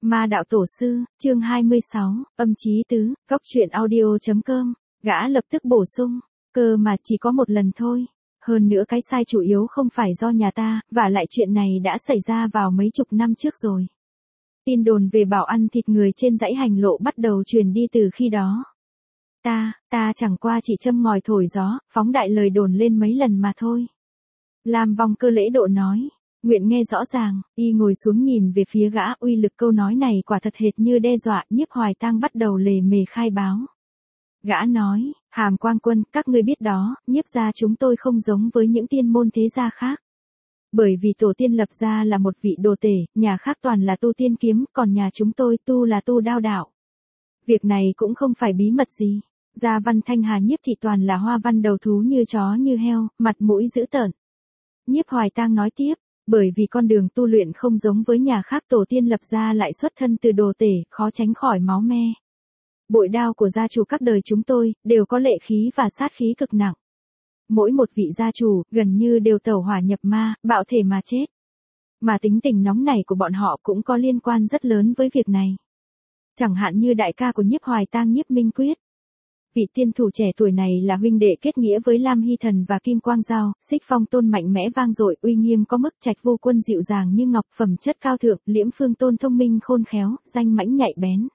Ma đạo tổ sư, chương 26, âm chí tứ, góc truyện audio.com, gã lập tức bổ sung, cơ mà chỉ có một lần thôi. Hơn nữa cái sai chủ yếu không phải do nhà ta, và lại chuyện này đã xảy ra vào mấy chục năm trước rồi. Tin đồn về bảo ăn thịt người trên dãy hành lộ bắt đầu truyền đi từ khi đó. Ta chẳng qua chỉ châm ngòi thổi gió, phóng đại lời đồn lên mấy lần mà thôi. Lam Vong Cơ lễ độ nói. Nguyện nghe rõ ràng, y ngồi xuống nhìn về phía gã, uy lực câu nói này quả thật hệt như đe dọa. Nhiếp Hoài Tang bắt đầu lề mề khai báo. Gã nói, Hàm Quang Quân, các ngươi biết đó, Nhiếp gia chúng tôi không giống với những tiên môn thế gia khác. Bởi vì tổ tiên lập gia là một vị đồ tể, nhà khác toàn là tu tiên kiếm, còn nhà chúng tôi tu là tu đao đạo. Việc này cũng không phải bí mật gì. Gia văn Thanh Hà Nhiếp thị toàn là hoa văn đầu thú như chó như heo, mặt mũi dữ tợn. Nhiếp Hoài Tang nói tiếp. Bởi vì con đường tu luyện không giống với nhà khác, tổ tiên lập ra lại xuất thân từ đồ tể, khó tránh khỏi máu me. Bội đao của gia chủ các đời chúng tôi, đều có lệ khí và sát khí cực nặng. Mỗi một vị gia chủ, gần như đều tẩu hỏa nhập ma, bạo thể mà chết. Mà tính tình nóng nảy của bọn họ cũng có liên quan rất lớn với việc này. Chẳng hạn như đại ca của Nhiếp Hoài Tang Nhiếp Minh Quyết. Vị tiên thủ trẻ tuổi này là huynh đệ kết nghĩa với Lam Hy Thần và Kim Quang Giao, Xích Phong Tôn mạnh mẽ vang dội, uy nghiêm có mức, Trạch Vô Quân dịu dàng như ngọc, phẩm chất cao thượng, Liễm Phương Tôn thông minh khôn khéo, danh mãnh nhạy bén.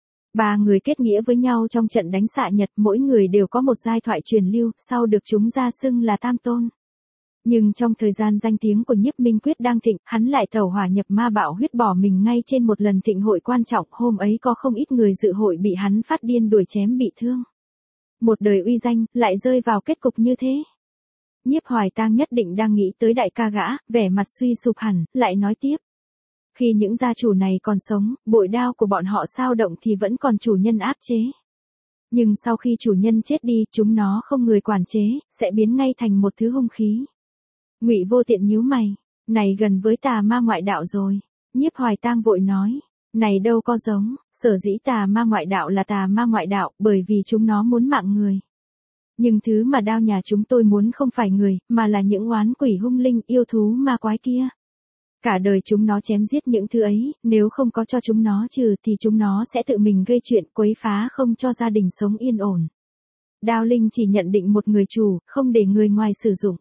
Ba người kết nghĩa với nhau trong trận đánh xạ nhật, mỗi người đều có một giai thoại truyền lưu, sau được chúng ra xưng là Tam Tôn. Nhưng trong thời gian danh tiếng của Nhiếp Minh Quyết đang thịnh, hắn lại tẩu hỏa nhập ma bạo huyết bỏ mình ngay trên một lần thịnh hội quan trọng, hôm ấy có không ít người dự hội bị hắn phát điên đuổi chém bị thương. Một đời uy danh, lại rơi vào kết cục như thế. Nhiếp Hoài Tang nhất định đang nghĩ tới đại ca gã, vẻ mặt suy sụp hẳn, lại nói tiếp. Khi những gia chủ này còn sống, bội đao của bọn họ sao động thì vẫn còn chủ nhân áp chế. Nhưng sau khi chủ nhân chết đi, chúng nó không người quản chế, sẽ biến ngay thành một thứ hung khí. Ngụy Vô Tiện nhíu mày, này gần với tà ma ngoại đạo rồi. Nhiếp Hoài Tang vội nói. Này đâu có giống, sở dĩ tà ma ngoại đạo là tà ma ngoại đạo, bởi vì chúng nó muốn mạng người. Nhưng thứ mà đao nhà chúng tôi muốn không phải người, mà là những oán quỷ hung linh yêu thú ma quái kia. Cả đời chúng nó chém giết những thứ ấy, nếu không có cho chúng nó trừ thì chúng nó sẽ tự mình gây chuyện quấy phá, không cho gia đình sống yên ổn. Đao linh chỉ nhận định một người chủ, không để người ngoài sử dụng.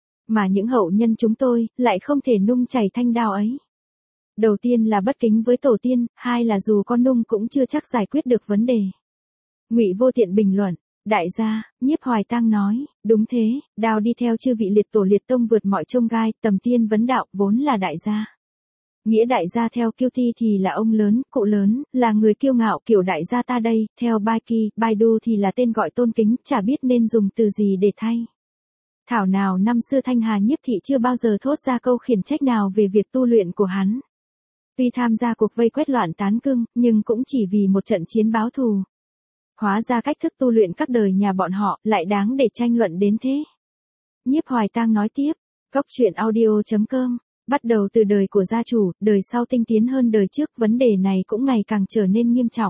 Mà những hậu nhân chúng tôi, lại không thể nung chảy thanh đao ấy. Đầu tiên là bất kính với tổ tiên, hai là dù con nung cũng chưa chắc giải quyết được vấn đề. Ngụy Vô Tiện bình luận, đại gia, Nhiếp Hoài Tang nói, đúng thế, đao đi theo chư vị liệt tổ liệt tông vượt mọi chông gai, tầm tiên vấn đạo, vốn là đại gia. Nghĩa đại gia theo Kiêu Thi thì là ông lớn, cụ lớn, là người kiêu ngạo kiểu đại gia ta đây, theo Bai Ki, Bai Du thì là tên gọi tôn kính, chả biết nên dùng từ gì để thay. Thảo nào năm xưa Thanh Hà Nhiếp thị chưa bao giờ thốt ra câu khiển trách nào về việc tu luyện của hắn. Tuy tham gia cuộc vây quét loạn tán cưng, nhưng cũng chỉ vì một trận chiến báo thù. Hóa ra cách thức tu luyện các đời nhà bọn họ lại đáng để tranh luận đến thế. Nhiếp Hoài Tang nói tiếp, góc truyện audio.com, bắt đầu từ đời của gia chủ, đời sau tinh tiến hơn đời trước, vấn đề này cũng ngày càng trở nên nghiêm trọng.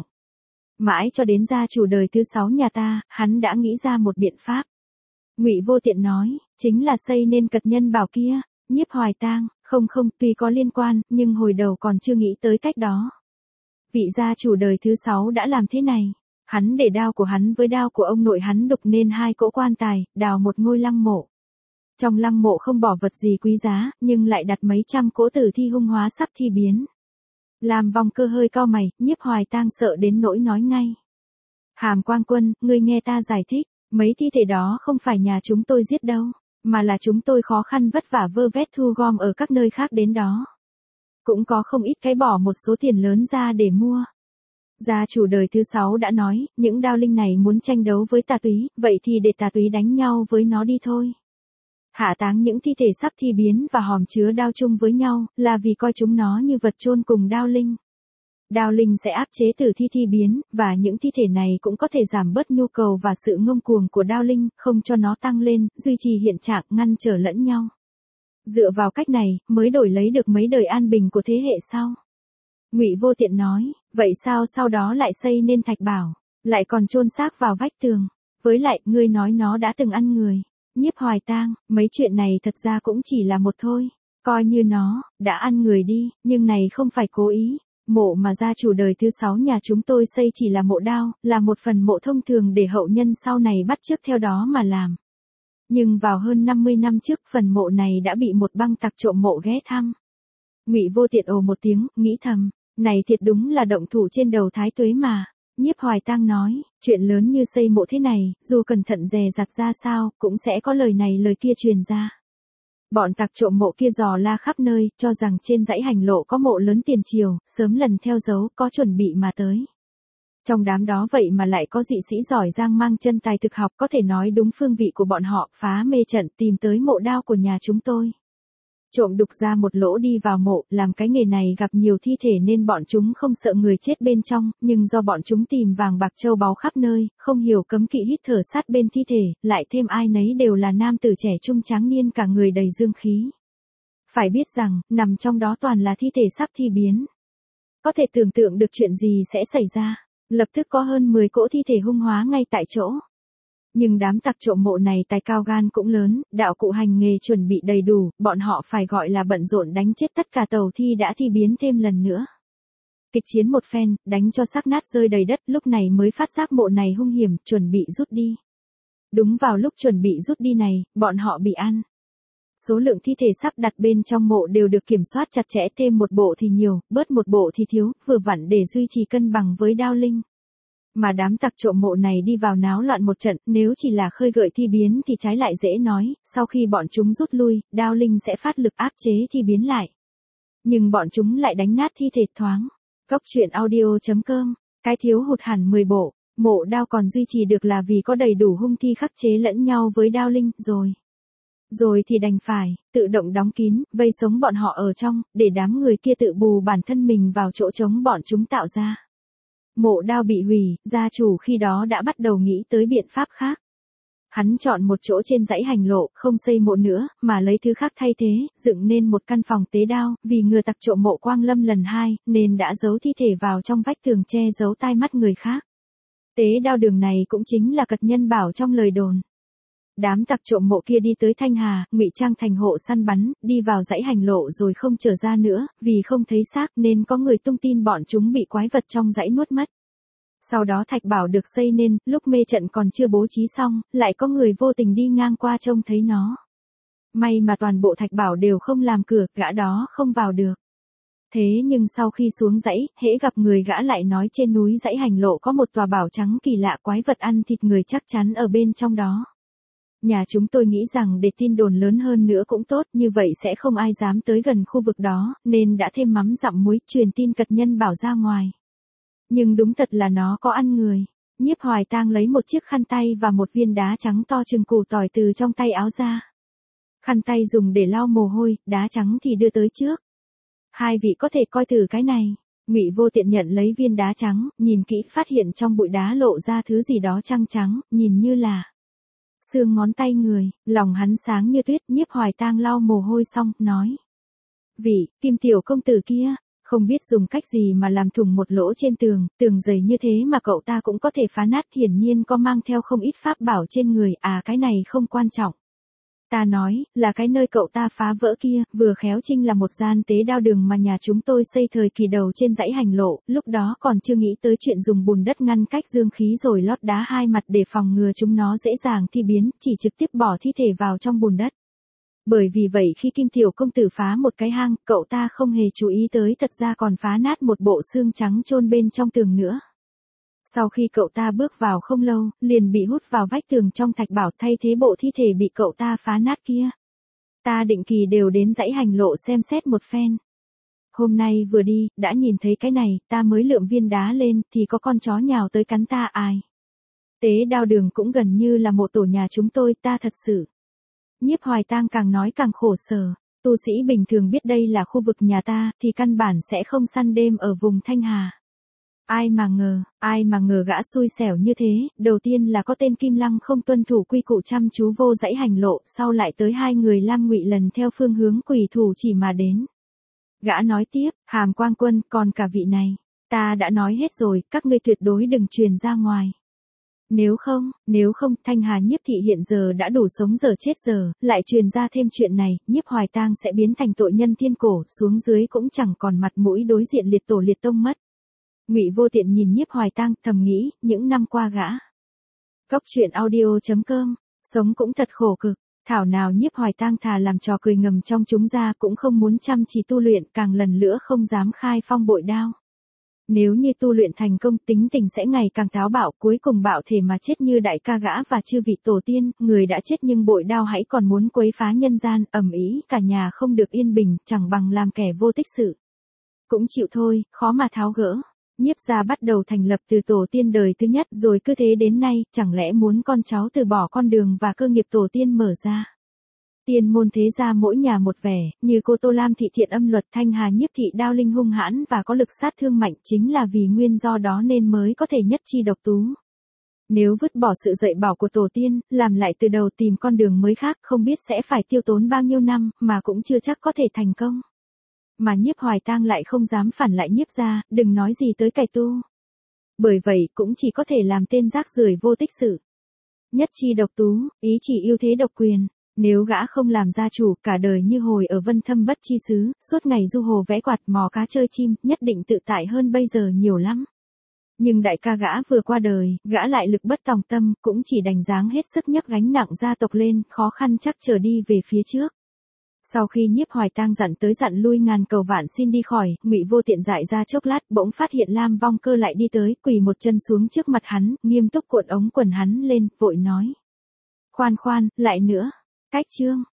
Mãi cho đến gia chủ đời thứ 6 nhà ta, hắn đã nghĩ ra một biện pháp. Ngụy Vô Tiện nói, chính là xây nên cật nhân bảo kia. Nhiếp Hoài Tang, không, tuy có liên quan, nhưng hồi đầu còn chưa nghĩ tới cách đó. Vị gia chủ đời thứ 6 đã làm thế này. Hắn để đao của hắn với đao của ông nội hắn đục nên hai cỗ quan tài, đào một ngôi lăng mộ. Trong lăng mộ không bỏ vật gì quý giá, nhưng lại đặt mấy trăm cỗ tử thi hung hóa sắp thi biến. Lam Vong Cơ hơi cau mày, Nhiếp Hoài Tang sợ đến nỗi nói ngay. Hàm Quang Quân, ngươi nghe ta giải thích, mấy thi thể đó không phải nhà chúng tôi giết đâu. Mà là chúng tôi khó khăn vất vả vơ vét thu gom ở các nơi khác đến đó. Cũng có không ít cái bỏ một số tiền lớn ra để mua. Gia chủ đời thứ 6 đã nói, những đao linh này muốn tranh đấu với tà túy, vậy thì để tà túy đánh nhau với nó đi thôi. Hạ táng những thi thể sắp thi biến và hòm chứa đao chung với nhau, là vì coi chúng nó như vật chôn cùng đao linh. Đao linh sẽ áp chế tử thi biến, và những thi thể này cũng có thể giảm bớt nhu cầu và sự ngông cuồng của đao linh, không cho nó tăng lên, duy trì hiện trạng, ngăn trở lẫn nhau. Dựa vào cách này, mới đổi lấy được mấy đời an bình của thế hệ sau. Ngụy Vô Tiện nói, vậy sao sau đó lại xây nên thạch bảo, lại còn chôn xác vào vách tường. Với lại, ngươi nói nó đã từng ăn người. Nhiếp Hoài Tang, mấy chuyện này thật ra cũng chỉ là một thôi. Coi như nó, đã ăn người đi, nhưng này không phải cố ý. Mộ mà gia chủ đời thứ 6 nhà chúng tôi xây chỉ là mộ đao, là một phần mộ thông thường để hậu nhân sau này bắt chước theo đó mà làm. Nhưng vào hơn 50 năm trước, phần mộ này đã bị một băng tặc trộm mộ ghé thăm. Ngụy Vô Tiện ồ một tiếng, nghĩ thầm, này thiệt đúng là động thủ trên đầu Thái Tuế mà. Nhiếp Hoài Tang nói, chuyện lớn như xây mộ thế này, dù cẩn thận dè dặt ra sao, cũng sẽ có lời này lời kia truyền ra. Bọn tặc trộm mộ kia dò la khắp nơi, cho rằng trên dãy hành lộ có mộ lớn tiền triều, sớm lần theo dấu, có chuẩn bị mà tới. Trong đám đó vậy mà lại có dị sĩ giỏi giang mang chân tài thực học, có thể nói đúng phương vị của bọn họ, phá mê trận tìm tới mộ đao của nhà chúng tôi. Trộm đục ra một lỗ đi vào mộ, làm cái nghề này gặp nhiều thi thể nên bọn chúng không sợ người chết bên trong, nhưng do bọn chúng tìm vàng bạc châu báu khắp nơi, không hiểu cấm kỵ hít thở sát bên thi thể, lại thêm ai nấy đều là nam tử trẻ trung tráng niên cả người đầy dương khí. Phải biết rằng, nằm trong đó toàn là thi thể sắp thi biến. Có thể tưởng tượng được chuyện gì sẽ xảy ra, lập tức có hơn 10 cỗ thi thể hung hóa ngay tại chỗ. Nhưng đám tặc trộm mộ này tài cao gan cũng lớn, đạo cụ hành nghề chuẩn bị đầy đủ, bọn họ phải gọi là bận rộn đánh chết tất cả tàu thi đã thi biến thêm lần nữa. Kịch chiến một phen, đánh cho xác nát rơi đầy đất, lúc này mới phát giác mộ này hung hiểm, chuẩn bị rút đi. Đúng vào lúc chuẩn bị rút đi này, bọn họ bị ăn. Số lượng thi thể sắp đặt bên trong mộ đều được kiểm soát chặt chẽ, thêm một bộ thì nhiều, bớt một bộ thì thiếu, vừa vặn để duy trì cân bằng với đao linh. Mà đám tặc trộm mộ này đi vào náo loạn một trận, nếu chỉ là khơi gợi thi biến thì trái lại dễ nói, sau khi bọn chúng rút lui, đao linh sẽ phát lực áp chế thi biến lại. Nhưng bọn chúng lại đánh nát thi thể thoáng. Góc truyện audio.com, cái thiếu hụt hẳn 10 bộ, mộ đao còn duy trì được là vì có đầy đủ hung thi khắc chế lẫn nhau với đao linh, rồi thì đành phải, tự động đóng kín, vây sống bọn họ ở trong, để đám người kia tự bù bản thân mình vào chỗ trống bọn chúng tạo ra. Mộ đao bị hủy, gia chủ khi đó đã bắt đầu nghĩ tới biện pháp khác. Hắn chọn một chỗ trên dãy hành lộ, không xây mộ nữa, mà lấy thứ khác thay thế, dựng nên một căn phòng tế đao, vì ngừa tặc trộm mộ Quang Lâm lần 2, nên đã giấu thi thể vào trong vách tường che giấu tai mắt người khác. Tế đao đường này cũng chính là Cật Nhân Bảo trong lời đồn. Đám tặc trộm mộ kia đi tới Thanh Hà, ngụy trang thành hộ săn bắn, đi vào dãy hành lộ rồi không trở ra nữa, vì không thấy xác nên có người tung tin bọn chúng bị quái vật trong dãy nuốt mất. Sau đó thạch bảo được xây nên, lúc mê trận còn chưa bố trí xong, lại có người vô tình đi ngang qua trông thấy nó. May mà toàn bộ thạch bảo đều không làm cửa, gã đó không vào được. Thế nhưng sau khi xuống dãy, hễ gặp người gã lại nói trên núi dãy hành lộ có một tòa bảo trắng kỳ lạ, quái vật ăn thịt người chắc chắn ở bên trong đó. Nhà chúng tôi nghĩ rằng để tin đồn lớn hơn nữa cũng tốt, như vậy sẽ không ai dám tới gần khu vực đó, nên đã thêm mắm dặm muối truyền tin Cật Nhân Bảo ra ngoài. Nhưng đúng thật là nó có ăn người. Nhiếp Hoài Tang lấy một chiếc khăn tay và một viên đá trắng to chừng củ tỏi từ trong tay áo ra. Khăn tay dùng để lau mồ hôi, đá trắng thì đưa tới trước. Hai vị có thể coi thử cái này. Ngụy Vô Tiện nhận lấy viên đá trắng, nhìn kỹ phát hiện trong bụi đá lộ ra thứ gì đó trắng trắng, nhìn như là xương ngón tay người. Lòng hắn sáng như tuyết. Nhiếp Hoài Tang lau mồ hôi xong, nói: Vị, Kim tiểu công tử kia, không biết dùng cách gì mà làm thủng một lỗ trên tường, tường dày như thế mà cậu ta cũng có thể phá nát, hiển nhiên có mang theo không ít pháp bảo trên người, cái này không quan trọng. Ta nói, là cái nơi cậu ta phá vỡ kia, vừa khéo chinh là một gian tế đao đường mà nhà chúng tôi xây thời kỳ đầu trên dãy hành lộ, lúc đó còn chưa nghĩ tới chuyện dùng bùn đất ngăn cách dương khí rồi lót đá hai mặt để phòng ngừa chúng nó dễ dàng thi biến, chỉ trực tiếp bỏ thi thể vào trong bùn đất. Bởi vì vậy khi Kim tiểu công tử phá một cái hang, cậu ta không hề chú ý tới thật ra còn phá nát một bộ xương trắng chôn bên trong tường nữa. Sau khi cậu ta bước vào không lâu, liền bị hút vào vách tường trong thạch bảo thay thế bộ thi thể bị cậu ta phá nát kia. Ta định kỳ đều đến dãy hành lộ xem xét một phen. Hôm nay vừa đi, đã nhìn thấy cái này, ta mới lượm viên đá lên, thì có con chó nhào tới cắn ta ai. Tế đao đường cũng gần như là mộ tổ nhà chúng tôi, ta thật sự. Nhiếp Hoài Tang càng nói càng khổ sở, tu sĩ bình thường biết đây là khu vực nhà ta, thì căn bản sẽ không săn đêm ở vùng Thanh Hà. Ai mà ngờ gã xui xẻo như thế, đầu tiên là có tên Kim Lăng không tuân thủ quy củ chăm chú vô dãy hành lộ, sau lại tới hai người Lam Ngụy lần theo phương hướng quỷ thủ chỉ mà đến. Gã nói tiếp, Hàm Quang Quân, còn cả vị này, ta đã nói hết rồi, các ngươi tuyệt đối đừng truyền ra ngoài. Nếu không, Thanh Hà Nhiếp thị hiện giờ đã đủ sống giờ chết giờ, lại truyền ra thêm chuyện này, Nhiếp Hoài Tang sẽ biến thành tội nhân thiên cổ, xuống dưới cũng chẳng còn mặt mũi đối diện liệt tổ liệt tông mất. Ngụy Vô Tiện nhìn Nhiếp Hoài Tang, thầm nghĩ, những năm qua gã. Góc truyện audio.com, sống cũng thật khổ cực, thảo nào Nhiếp Hoài Tang thà làm trò cười ngầm trong chúng ra cũng không muốn chăm chỉ tu luyện, càng lần nữa không dám khai phong bội đao. Nếu như tu luyện thành công, tính tình sẽ ngày càng táo bạo, cuối cùng bạo thể mà chết như đại ca gã và chư vị tổ tiên, người đã chết nhưng bội đao hãy còn muốn quấy phá nhân gian, ầm ĩ, cả nhà không được yên bình, chẳng bằng làm kẻ vô tích sự. Cũng chịu thôi, khó mà tháo gỡ. Nhiếp gia bắt đầu thành lập từ tổ tiên đời thứ nhất, rồi cứ thế đến nay, chẳng lẽ muốn con cháu từ bỏ con đường và cơ nghiệp tổ tiên mở ra. Tiên môn thế gia mỗi nhà một vẻ, như cô Tô Lam thị thiện âm luật, Thanh Hà Nhiếp thị đao linh hung hãn và có lực sát thương mạnh, chính là vì nguyên do đó nên mới có thể nhất chi độc tú. Nếu vứt bỏ sự dạy bảo của tổ tiên, làm lại từ đầu tìm con đường mới khác, không biết sẽ phải tiêu tốn bao nhiêu năm, mà cũng chưa chắc có thể thành công. Mà Nhiếp Hoài Tang lại không dám phản lại Nhiếp gia, đừng nói gì tới cải tu. Bởi vậy cũng chỉ có thể làm tên rác rưởi vô tích sự. Nhất chi độc tú, ý chỉ ưu thế độc quyền. Nếu gã không làm gia chủ, cả đời như hồi ở Vân Thâm Bất Chi xứ, suốt ngày du hồ vẽ quạt mò cá chơi chim, nhất định tự tại hơn bây giờ nhiều lắm. Nhưng đại ca gã vừa qua đời, gã lại lực bất tòng tâm, cũng chỉ đành dáng hết sức nhấc gánh nặng gia tộc lên, khó khăn chắc trở đi về phía trước. Sau khi Nhiếp Hoài Tang dặn tới dặn lui ngàn cầu vạn xin đi khỏi, Ngụy Vô Tiện dại ra chốc lát, bỗng phát hiện Lam Vong Cơ lại đi tới, quỳ một chân xuống trước mặt hắn, nghiêm túc cuộn ống quần hắn lên, vội nói: khoan, lại nữa. Cách chương